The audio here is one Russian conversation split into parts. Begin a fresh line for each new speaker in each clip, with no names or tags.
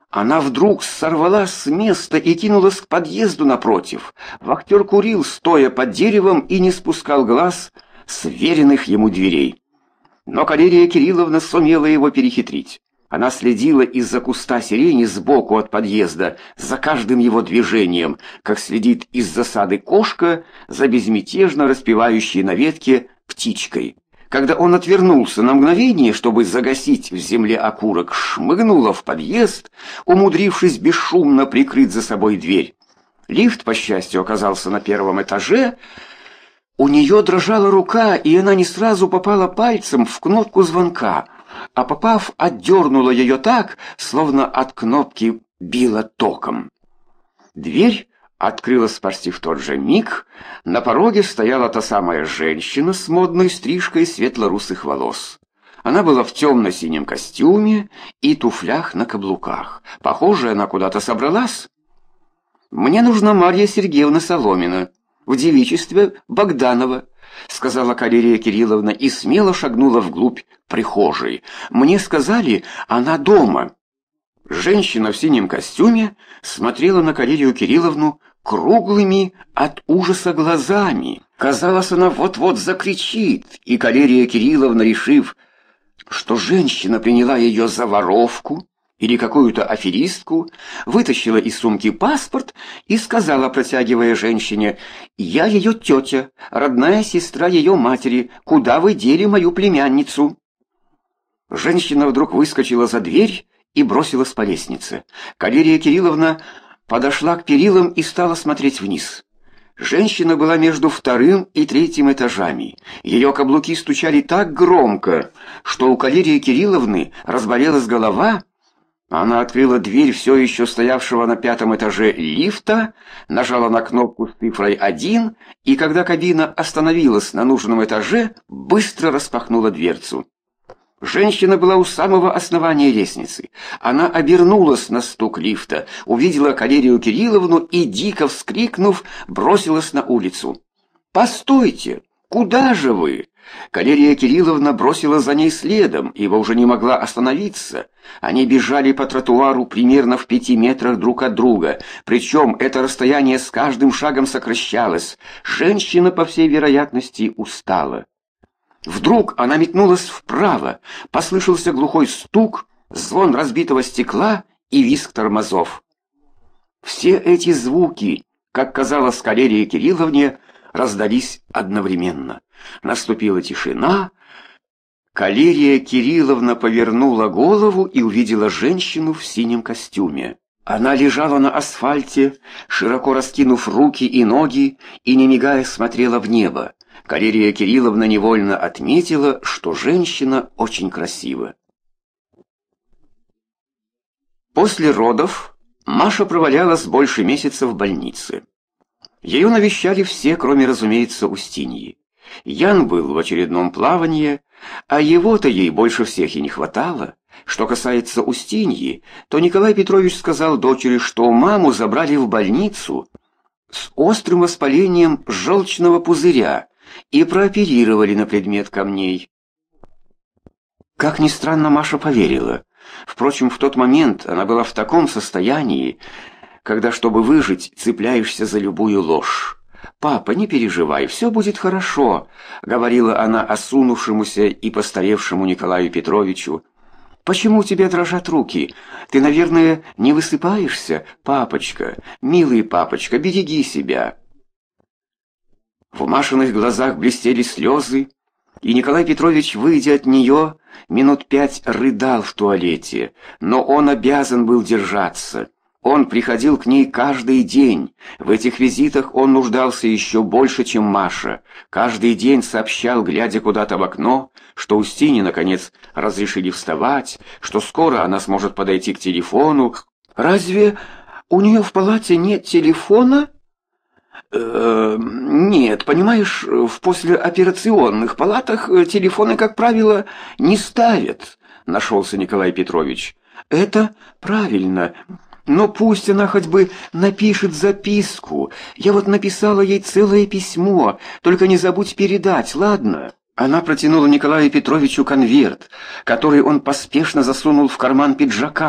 Она вдруг сорвалась с места и кинулась к подъезду напротив. Вахтер курил, стоя под деревом, и не спускал глаз с веренных ему дверей. Но Калерия Кирилловна сумела его перехитрить. Она следила из-за куста сирени сбоку от подъезда за каждым его движением, как следит из засады кошка за безмятежно распевающей на ветке птичкой. Когда он отвернулся на мгновение, чтобы загасить в земле окурок, шмыгнула в подъезд, умудрившись бесшумно прикрыть за собой дверь. Лифт, по счастью, оказался на первом этаже. У нее дрожала рука, и она не сразу попала пальцем в кнопку звонка, а попав, отдернула ее так, словно от кнопки била током. Дверь открылась почти в тот же миг. На пороге стояла та самая женщина с модной стрижкой светло-русых волос. Она была в темно-синем костюме и туфлях на каблуках. Похоже, она куда-то собралась. «Мне нужна Марья Сергеевна Соломина, в девичестве Богданова», — сказала Калерия Кирилловна и смело шагнула вглубь прихожей. «Мне сказали, она дома». Женщина в синем костюме смотрела на Калерию Кирилловну круглыми от ужаса глазами. Казалось, она вот-вот закричит, и Калерия Кирилловна, решив, что женщина приняла ее за воровку или какую-то аферистку, вытащила из сумки паспорт и сказала, протягивая женщине: «Я ее тетя, родная сестра ее матери. Куда вы дели мою племянницу?» Женщина вдруг выскочила за дверь и бросилась по лестнице. Калерия Кирилловна подошла к перилам и стала смотреть вниз. Женщина была между вторым и третьим этажами. Ее каблуки стучали так громко, что у Калерии Кирилловны разболелась голова. Она открыла дверь все еще стоявшего на пятом этаже лифта, нажала на кнопку с цифрой 1, и когда кабина остановилась на нужном этаже, быстро распахнула дверцу. Женщина была у самого основания лестницы. Она обернулась на стук лифта, увидела Калерию Кирилловну и, дико вскрикнув, бросилась на улицу. «Постойте! Куда же вы?» Калерия Кирилловна бросила за ней следом, ибо уже не могла остановиться. Они бежали по тротуару примерно в 5 метрах друг от друга, причем это расстояние с каждым шагом сокращалось. Женщина, по всей вероятности, устала. Вдруг она метнулась вправо, послышался глухой стук, звон разбитого стекла и визг тормозов. Все эти звуки, как казалось Калерии Кирилловне, раздались одновременно. Наступила тишина. Калерия Кирилловна повернула голову и увидела женщину в синем костюме. Она лежала на асфальте, широко раскинув руки и ноги, и, не мигая, смотрела в небо. Калерия Кирилловна невольно отметила, что женщина очень красива. После родов Маша провалялась больше месяца в больнице. Ее навещали все, кроме, разумеется, Устиньи. Ян был в очередном плавании, а его-то ей больше всех и не хватало. Что касается Устиньи, то Николай Петрович сказал дочери, что маму забрали в больницу с острым воспалением желчного пузыря и прооперировали на предмет камней. Как ни странно, Маша поверила. Впрочем, в тот момент она была в таком состоянии, когда, чтобы выжить, цепляешься за любую ложь. «Папа, не переживай, все будет хорошо», — говорила она осунувшемуся и постаревшему Николаю Петровичу. «Почему у тебя дрожат руки? Ты, наверное, не высыпаешься? Папочка, милый папочка, береги себя». В Машиных глазах блестели слезы, и Николай Петрович, выйдя от нее, минут 5 рыдал в туалете, но он обязан был держаться. Он приходил к ней каждый день. В этих визитах он нуждался еще больше, чем Маша. Каждый день сообщал, глядя куда-то в окно, что Устине, наконец, разрешили вставать, что скоро она сможет подойти к телефону. «Разве у нее в палате нет телефона?» «Нет, понимаешь, в послеоперационных палатах телефоны, как правило, не ставят», — нашелся Николай Петрович. «Это правильно. Но пусть она хоть бы напишет записку. Я вот написала ей целое письмо, только не забудь передать, ладно?» Она протянула Николаю Петровичу конверт, который он поспешно засунул в карман пиджака.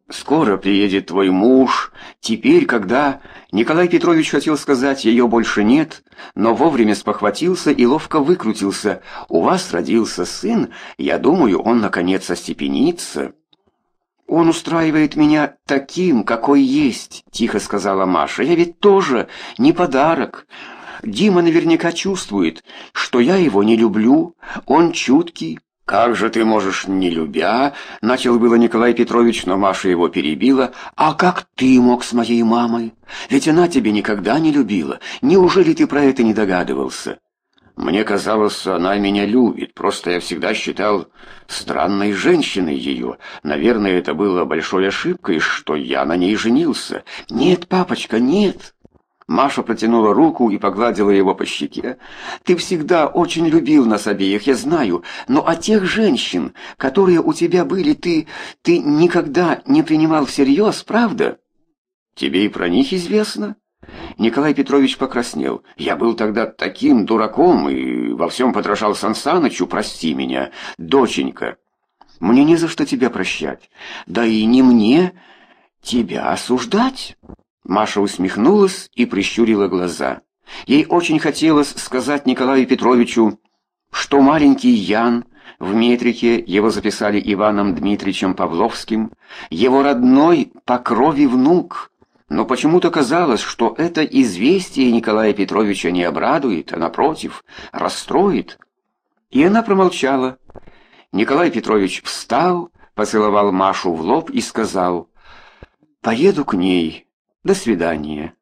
Скоро приедет твой муж. Теперь, когда Николай Петрович хотел сказать, ее больше нет, но вовремя спохватился и ловко выкрутился. У вас родился сын, я думаю, он наконец остепенится. Он устраивает меня таким, какой есть, тихо сказала Маша. Я ведь тоже не подарок. Дима наверняка чувствует, что я его не люблю, он чуткий. «Как же ты можешь, не любя?» — начал было Николай Петрович, но Маша его перебила. «А как ты мог с моей мамой? Ведь она тебя никогда не любила. Неужели ты про это не догадывался?» «Мне казалось, она меня любит. Просто я всегда считал странной женщиной ее. Наверное, это было большой ошибкой, что я на ней женился». «Нет, папочка, нет!» Маша протянула руку и погладила его по щеке. «Ты всегда очень любил нас обеих, я знаю, но о тех женщин, которые у тебя были, ты никогда не принимал всерьез, правда?» «Тебе и про них известно?» Николай Петрович покраснел. «Я был тогда таким дураком и во всем подражал Сан Санычу, прости меня, доченька. Мне не за что тебя прощать, да и не мне тебя осуждать». Маша усмехнулась и прищурила глаза. Ей очень хотелось сказать Николаю Петровичу, что маленький Ян, в метрике его записали Иваном Дмитриевичем Павловским, его родной по крови внук, но почему-то казалось, что это известие Николая Петровича не обрадует, а напротив, расстроит. И она промолчала. Николай Петрович встал, поцеловал Машу в лоб и сказал: «Поеду к ней. До свидания».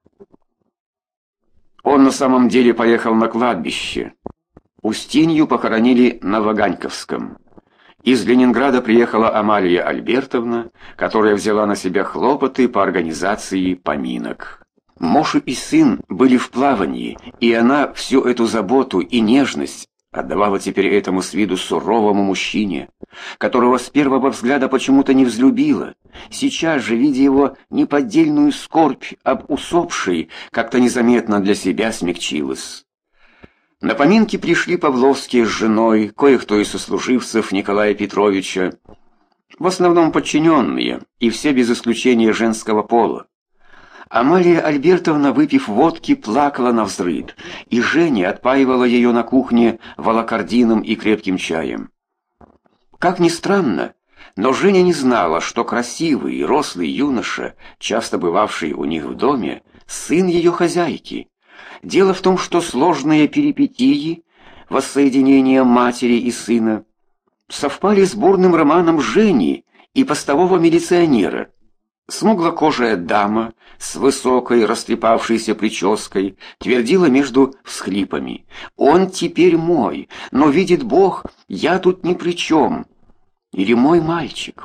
Он на самом деле поехал на кладбище. Устинью похоронили на Ваганьковском. Из Ленинграда приехала Амалия Альбертовна, которая взяла на себя хлопоты по организации поминок. Муж и сын были в плавании, и она всю эту заботу и нежность отдавала теперь этому с виду суровому мужчине, которого с первого взгляда почему-то не взлюбила. Сейчас же, видя его неподдельную скорбь об усопшей, как-то незаметно для себя смягчилась. На поминки пришли Павловские с женой, кое-кто из сослуживцев Николая Петровича, в основном подчиненные, и все без исключения женского пола. Амалия Альбертовна, выпив водки, плакала навзрыд, и Женя отпаивала ее на кухне волокордином и крепким чаем. Как ни странно, но Женя не знала, что красивый и рослый юноша, часто бывавший у них в доме, сын ее хозяйки. Дело в том, что сложные перипетии воссоединения матери и сына совпали с бурным романом Жени и постового милиционера. Смуглокожая дама с высокой растрепавшейся прической твердила между всхлипами: «Он теперь мой, но, видит Бог, я тут ни при чем». Или мой мальчик,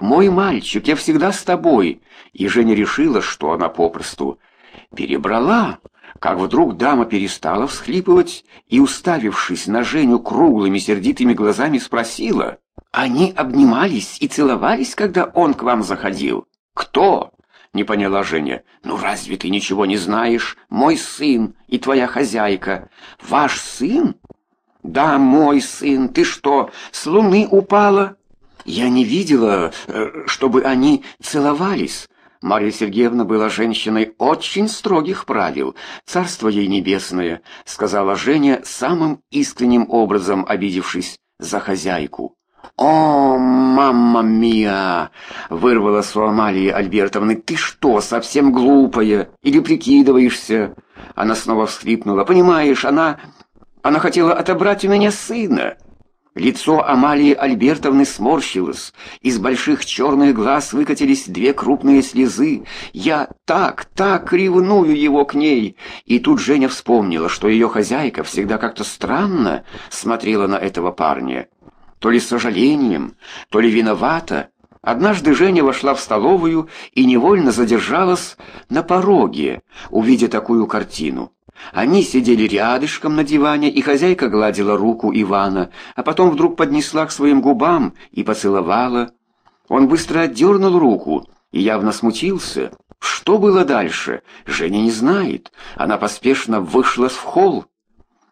я всегда с тобой». И Женя решила, что она попросту перебрала, как вдруг дама перестала всхлипывать и, уставившись на Женю круглыми сердитыми глазами, спросила: «Они обнимались и целовались, когда он к вам заходил?» «Кто?» — не поняла Женя. «Ну разве ты ничего не знаешь? Мой сын и твоя хозяйка». «Ваш сын?» «Да, мой сын. Ты что, с луны упала?» «Я не видела, чтобы они целовались». Марья Сергеевна была женщиной очень строгих правил. «Царство ей небесное», — сказала Женя, самым искренним образом обидевшись за хозяйку. «О, мамма миа!» — вырвалась у Амалии Альбертовны. «Ты что, совсем глупая? Или прикидываешься?» Она снова всхлипнула. «Понимаешь, она хотела отобрать у меня сына». Лицо Амалии Альбертовны сморщилось, из больших черных глаз выкатились две крупные слезы. «Я так ревную его к ней!» И тут Женя вспомнила, что ее хозяйка всегда как-то странно смотрела на этого парня. То ли с сожалением, то ли виновата. Однажды Женя вошла в столовую и невольно задержалась на пороге, увидя такую картину. Они сидели рядышком на диване, и хозяйка гладила руку Ивана, а потом вдруг поднесла к своим губам и поцеловала. Он быстро отдернул руку и явно смутился. Что было дальше, Женя не знает. Она поспешно вышла в холл.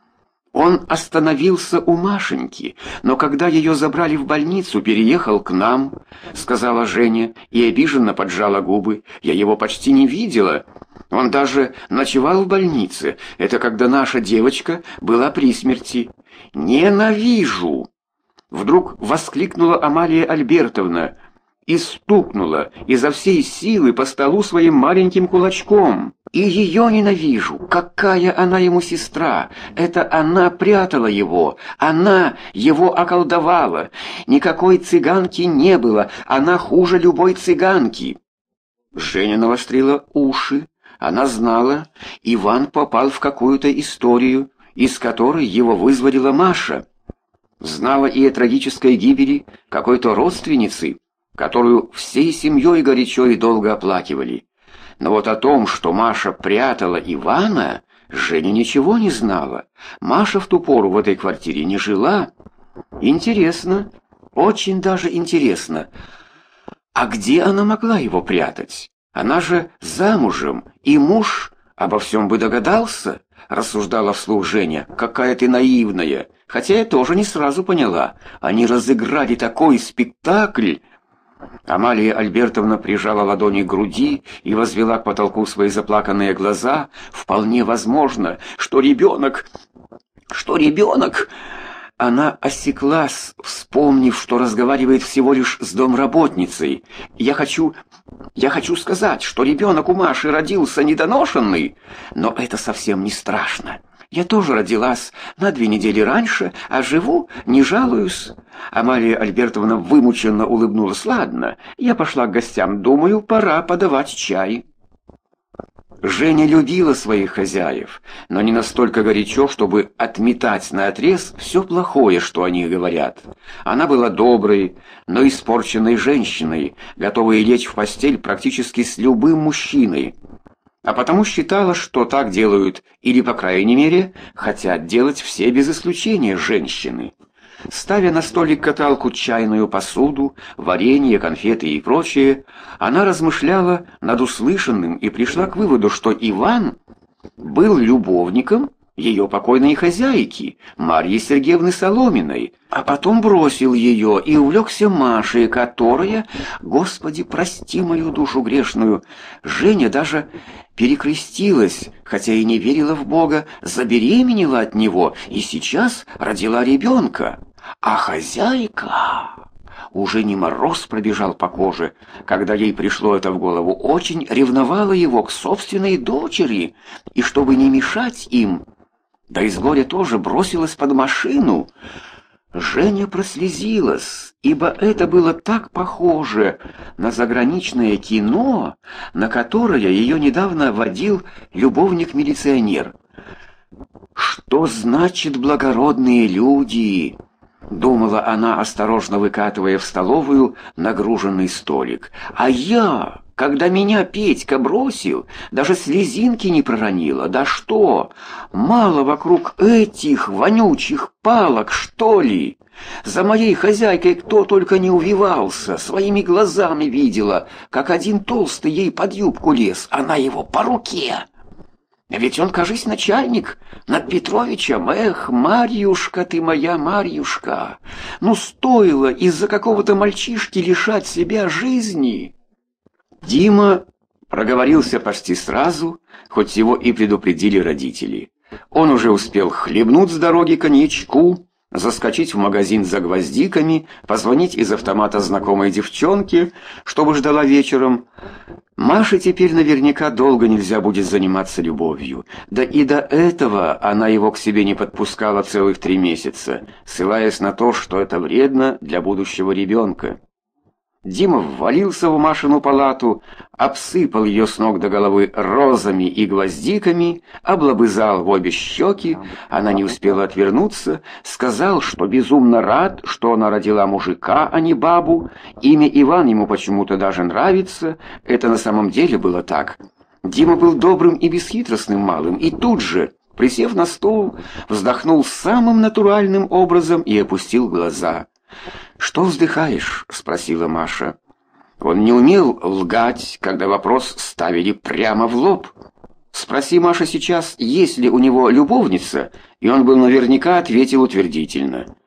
Он остановился у Машеньки, но когда ее забрали в больницу, переехал к нам, сказала Женя и обиженно поджала губы. Я его почти не видела. Он даже ночевал в больнице. Это когда наша девочка была при смерти. Ненавижу! Вдруг воскликнула Амалия Альбертовна и стукнула изо всей силы по столу своим маленьким кулачком. И ее ненавижу. Какая она ему сестра? Это она прятала его. Она его околдовала. Никакой цыганки не было. Она хуже любой цыганки. Женя навострила уши. Она знала, Иван попал в какую-то историю, из которой его вызволила Маша. Знала и о трагической гибели какой-то родственницы, которую всей семьей горячо и долго оплакивали. Но вот о том, что Маша прятала Ивана, Женя ничего не знала. Маша в ту пору в этой квартире не жила. Интересно, очень даже интересно. А где она могла его прятать? Она же замужем, и муж обо всем бы догадался, рассуждала вслух Женя. Какая ты наивная. Хотя я тоже не сразу поняла. Они разыграли такой спектакль. Амалия Альбертовна прижала ладони к груди и возвела к потолку свои заплаканные глаза. Вполне возможно, что ребенок... Она осеклась, вспомнив, что разговаривает всего лишь с домработницей. Я хочу сказать, что ребенок у Маши родился недоношенный, но это совсем не страшно. Я тоже родилась на 2 недели раньше, а живу, не жалуюсь. Амалия Альбертовна вымученно улыбнулась. Ладно, я пошла к гостям, думаю, пора подавать чай. Женя любила своих хозяев, но не настолько горячо, чтобы отметать наотрез все плохое, что о них говорят. Она была доброй, но испорченной женщиной, готовой лечь в постель практически с любым мужчиной. А потому считала, что так делают, или, по крайней мере, хотят делать все без исключения женщины. Ставя на столик каталку чайную посуду, варенье, конфеты и прочее, она размышляла над услышанным и пришла к выводу, что Иван был любовником ее покойной хозяйки, Марьи Сергеевны Соломиной, а потом бросил ее и увлекся Машей, которая, Господи, прости мою душу грешную, Женя даже перекрестилась, хотя и не верила в Бога, забеременела от него и сейчас родила ребенка. А хозяйка... Уже не мороз пробежал по коже, когда ей пришло это в голову, очень ревновала его к собственной дочери, и чтобы не мешать им, да из горя тоже бросилась под машину. Женя прослезилась, ибо это было так похоже на заграничное кино, на которое ее недавно водил любовник-милиционер. «Что значит благородные люди?» — думала она, осторожно выкатывая в столовую нагруженный столик. «А я, когда меня Петька бросил, даже слезинки не проронила. Да что, мало вокруг этих вонючих палок, что ли? За моей хозяйкой кто только не увивался, своими глазами видела, как один толстый ей под юбку лез, она его по руке. Ведь он, кажись, начальник над Петровичем. Эх, Марьюшка ты моя, Марьюшка, ну стоило из-за какого-то мальчишки лишать себя жизни». Дима проговорился почти сразу, хоть его и предупредили родители. Он уже успел хлебнуть с дороги коньячку, заскочить в магазин за гвоздиками, позвонить из автомата знакомой девчонке, чтобы ждала вечером. Маше теперь наверняка долго нельзя будет заниматься любовью. Да и до этого она его к себе не подпускала целых 3 месяца, ссылаясь на то, что это вредно для будущего ребенка. Дима ввалился в Машину палату, обсыпал ее с ног до головы розами и гвоздиками, облобызал в обе щеки, она не успела отвернуться, сказал, что безумно рад, что она родила мужика, а не бабу, имя Иван ему почему-то даже нравится, это на самом деле было так. Дима был добрым и бесхитростным малым, и тут же, присев на стул, вздохнул самым натуральным образом и опустил глаза. «Что вздыхаешь?» — спросила Маша. Он не умел лгать, когда вопрос ставили прямо в лоб. Спроси Маша сейчас, есть ли у него любовница, и он бы наверняка ответил утвердительно.